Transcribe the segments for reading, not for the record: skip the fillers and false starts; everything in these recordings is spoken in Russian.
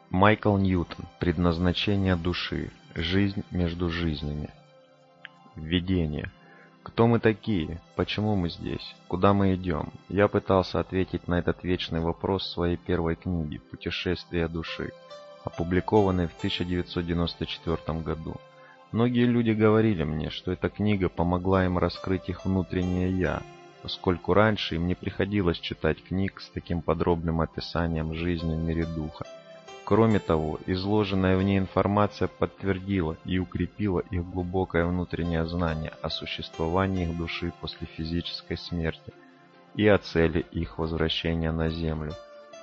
Майкл Ньютон. Предназначение души. Жизнь между жизнями. Введение. Кто мы такие? Почему мы здесь? Куда мы идем? Я пытался ответить на этот вечный вопрос в своей первой книге «Путешествие души», опубликованной в 1994 году. Многие люди говорили мне, что эта книга помогла им раскрыть их внутреннее «я», поскольку раньше им не приходилось читать книг с таким подробным описанием жизни в мире духа. Кроме того, изложенная в ней информация подтвердила и укрепила их глубокое внутреннее знание о существовании их души после физической смерти и о цели их возвращения на Землю.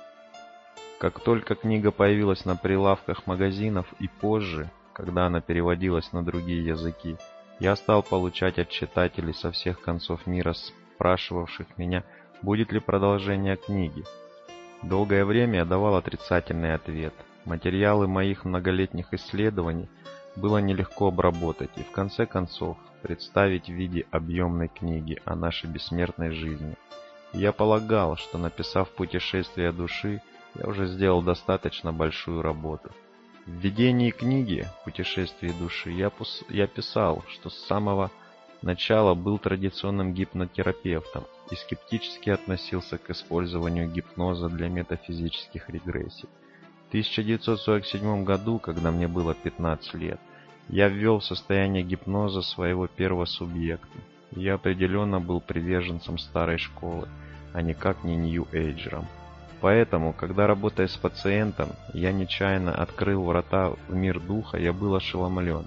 Как только книга появилась на прилавках магазинов и позже, когда она переводилась на другие языки, я стал получать от читателей со всех концов мира, спрашивавших меня, будет ли продолжение книги. Долгое время я давал отрицательный ответ. Материалы моих многолетних исследований было нелегко обработать и в конце концов представить в виде объемной книги о нашей бессмертной жизни. И я полагал, что написав «Путешествие души», я уже сделал достаточно большую работу. В введении книги «Путешествие души» я писал, что с самого начала был традиционным гипнотерапевтом и скептически относился к использованию гипноза для метафизических регрессий. В 1947 году, когда мне было 15 лет, я ввел в состояние гипноза своего первого субъекта. Я определенно был приверженцем старой школы, а никак не нью-эйджером. Поэтому, когда работая с пациентом, я нечаянно открыл врата в мир духа, я был ошеломлен.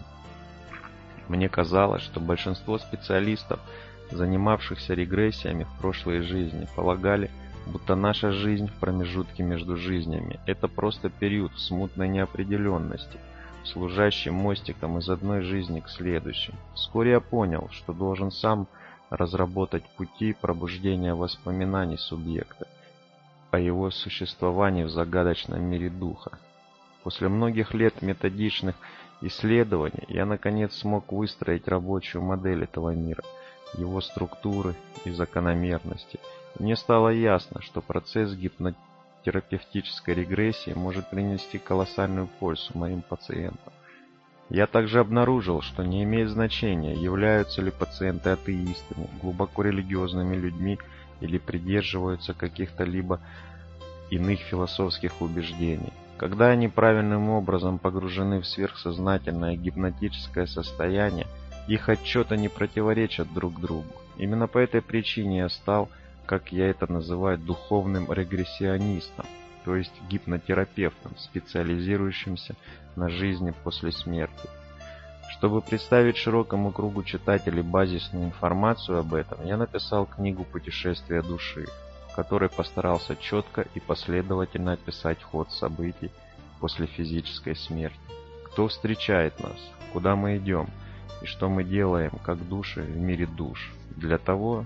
Мне казалось, что большинство специалистов, занимавшихся регрессиями в прошлой жизни, полагали, будто наша жизнь в промежутке между жизнями – это просто период смутной неопределенности, служащий мостиком из одной жизни к следующей. Вскоре я понял, что должен сам разработать пути пробуждения воспоминаний субъекта о его существовании в загадочном мире духа. После многих лет методичных исследований я наконец смог выстроить рабочую модель этого мира, его структуры и закономерности. Мне стало ясно, что процесс гипнотерапевтической регрессии может принести колоссальную пользу моим пациентам. Я также обнаружил, что не имеет значения, являются ли пациенты атеистами, глубоко религиозными людьми или придерживаются каких-то либо иных философских убеждений. Когда они правильным образом погружены в сверхсознательное гипнотическое состояние, их отчеты не противоречат друг другу. Именно по этой причине я стал, как я это называю, духовным регрессионистом, то есть гипнотерапевтом, специализирующимся на жизни после смерти. Чтобы представить широкому кругу читателей базисную информацию об этом, я написал книгу «Путешествие души», в которой постарался четко и последовательно описать ход событий после физической смерти. Кто встречает нас, куда мы идем и что мы делаем как души в мире душ, для того,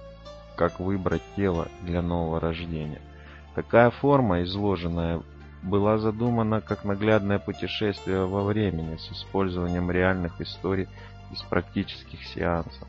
как выбрать тело для нового рождения. Такая форма, изложенная, была задумана как наглядное путешествие во времени с использованием реальных историй из практических сеансов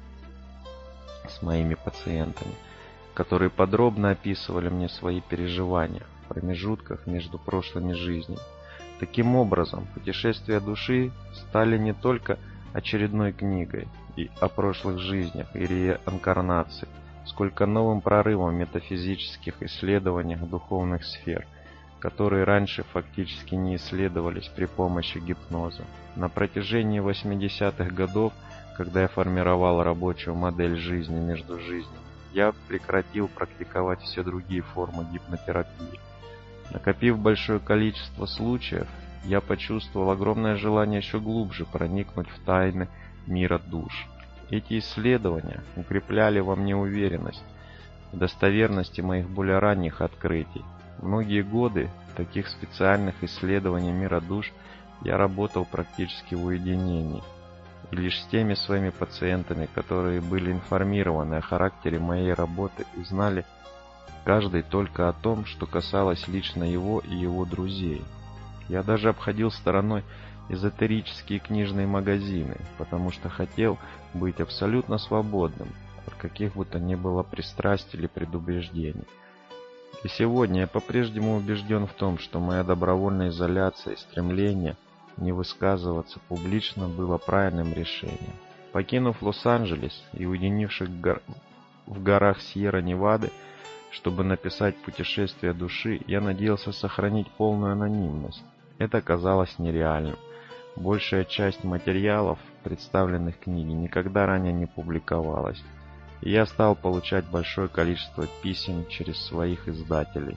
с моими пациентами, которые подробно описывали мне свои переживания в промежутках между прошлыми жизнями. Таким образом, «Путешествия души» стали не только очередной книгой и о прошлых жизнях и реинкарнации, сколько новым прорывом в метафизических исследованиях духовных сфер, которые раньше фактически не исследовались при помощи гипноза. На протяжении 80-х годов, когда я формировал рабочую модель жизни между жизнями, я прекратил практиковать все другие формы гипнотерапии. Накопив большое количество случаев, я почувствовал огромное желание еще глубже проникнуть в тайны мира душ. Эти исследования укрепляли во мне уверенность в достоверности моих более ранних открытий. Многие годы таких специальных исследований мира душ я работал практически в уединении, и лишь с теми своими пациентами, которые были информированы о характере моей работы и знали каждый только о том, что касалось лично его и его друзей. Я даже обходил стороной эзотерические книжные магазины, потому что хотел быть абсолютно свободным от каких бы то ни было пристрастий или предубеждений. И сегодня я по-прежнему убежден в том, что моя добровольная изоляция и стремление не высказываться публично было правильным решением. Покинув Лос-Анджелес и уединившись в горах Сьерра-Невады, чтобы написать «Путешествие души», я надеялся сохранить полную анонимность. Это казалось нереальным. Большая часть материалов, представленных в книге, никогда ранее не публиковалась, и я стал получать большое количество писем через своих издателей.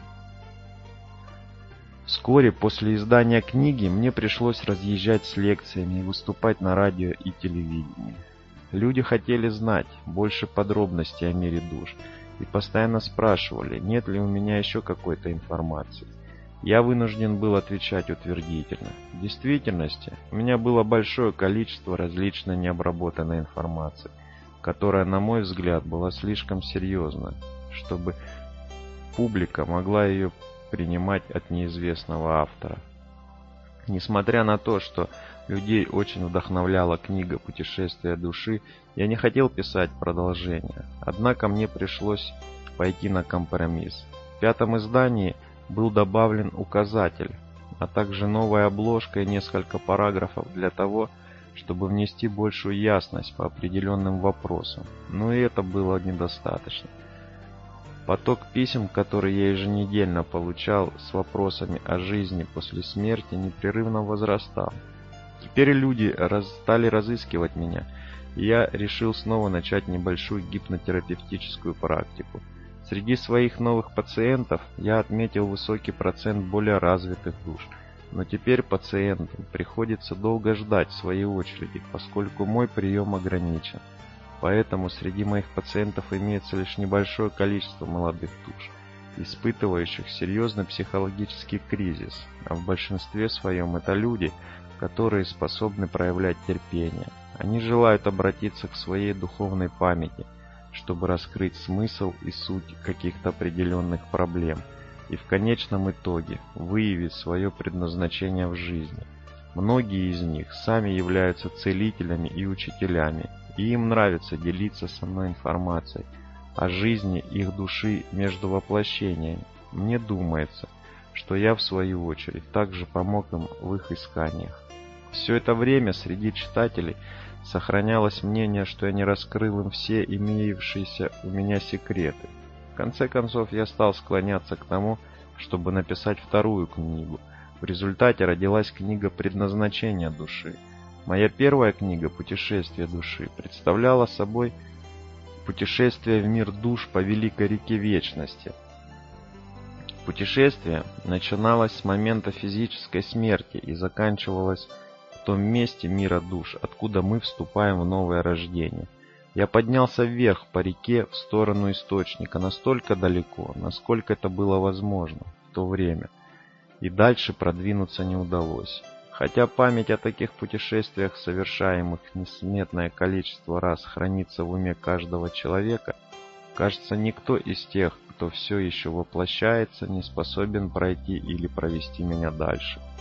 Вскоре после издания книги мне пришлось разъезжать с лекциями и выступать на радио и телевидении. Люди хотели знать больше подробностей о мире душ и постоянно спрашивали, нет ли у меня еще какой-то информации. Я вынужден был отвечать утвердительно. В действительности, у меня было большое количество различной необработанной информации, которая, на мой взгляд, была слишком серьезна, чтобы публика могла ее принимать от неизвестного автора. Несмотря на то, что людей очень вдохновляла книга «Путешествие души», я не хотел писать продолжение, однако мне пришлось пойти на компромисс. В 5-м издании был добавлен указатель, а также новая обложка и несколько параграфов для того, чтобы внести большую ясность по определенным вопросам, но и это было недостаточно. Поток писем, которые я еженедельно получал с вопросами о жизни после смерти, непрерывно возрастал. Теперь люди стали разыскивать меня, и я решил снова начать небольшую гипнотерапевтическую практику. Среди своих новых пациентов я отметил высокий процент более развитых душ, но теперь пациентам приходится долго ждать своей очереди, поскольку мой прием ограничен. Поэтому среди моих пациентов имеется лишь небольшое количество молодых душ, испытывающих серьезный психологический кризис, а в большинстве своем это люди, которые способны проявлять терпение. Они желают обратиться к своей духовной памяти, чтобы раскрыть смысл и суть каких-то определенных проблем, и в конечном итоге выявить свое предназначение в жизни. Многие из них сами являются целителями и учителями, и им нравится делиться со мной информацией о жизни их души между воплощениями. Мне думается, что я в свою очередь также помог им в их исканиях. Все это время среди читателей сохранялось мнение, что я не раскрыл им все имеющиеся у меня секреты. В конце концов, я стал склоняться к тому, чтобы написать вторую книгу. В результате родилась книга «Предназначение души». Моя первая книга «Путешествие души» представляла собой путешествие в мир душ по Великой реке Вечности. Путешествие начиналось с момента физической смерти и заканчивалось в том месте мира душ, откуда мы вступаем в новое рождение. Я поднялся вверх по реке в сторону источника настолько далеко, насколько это было возможно в то время, и дальше продвинуться не удалось. Хотя память о таких путешествиях, совершаемых несметное количество раз, хранится в уме каждого человека, кажется, никто из тех, кто все еще воплощается, не способен пройти или провести меня дальше.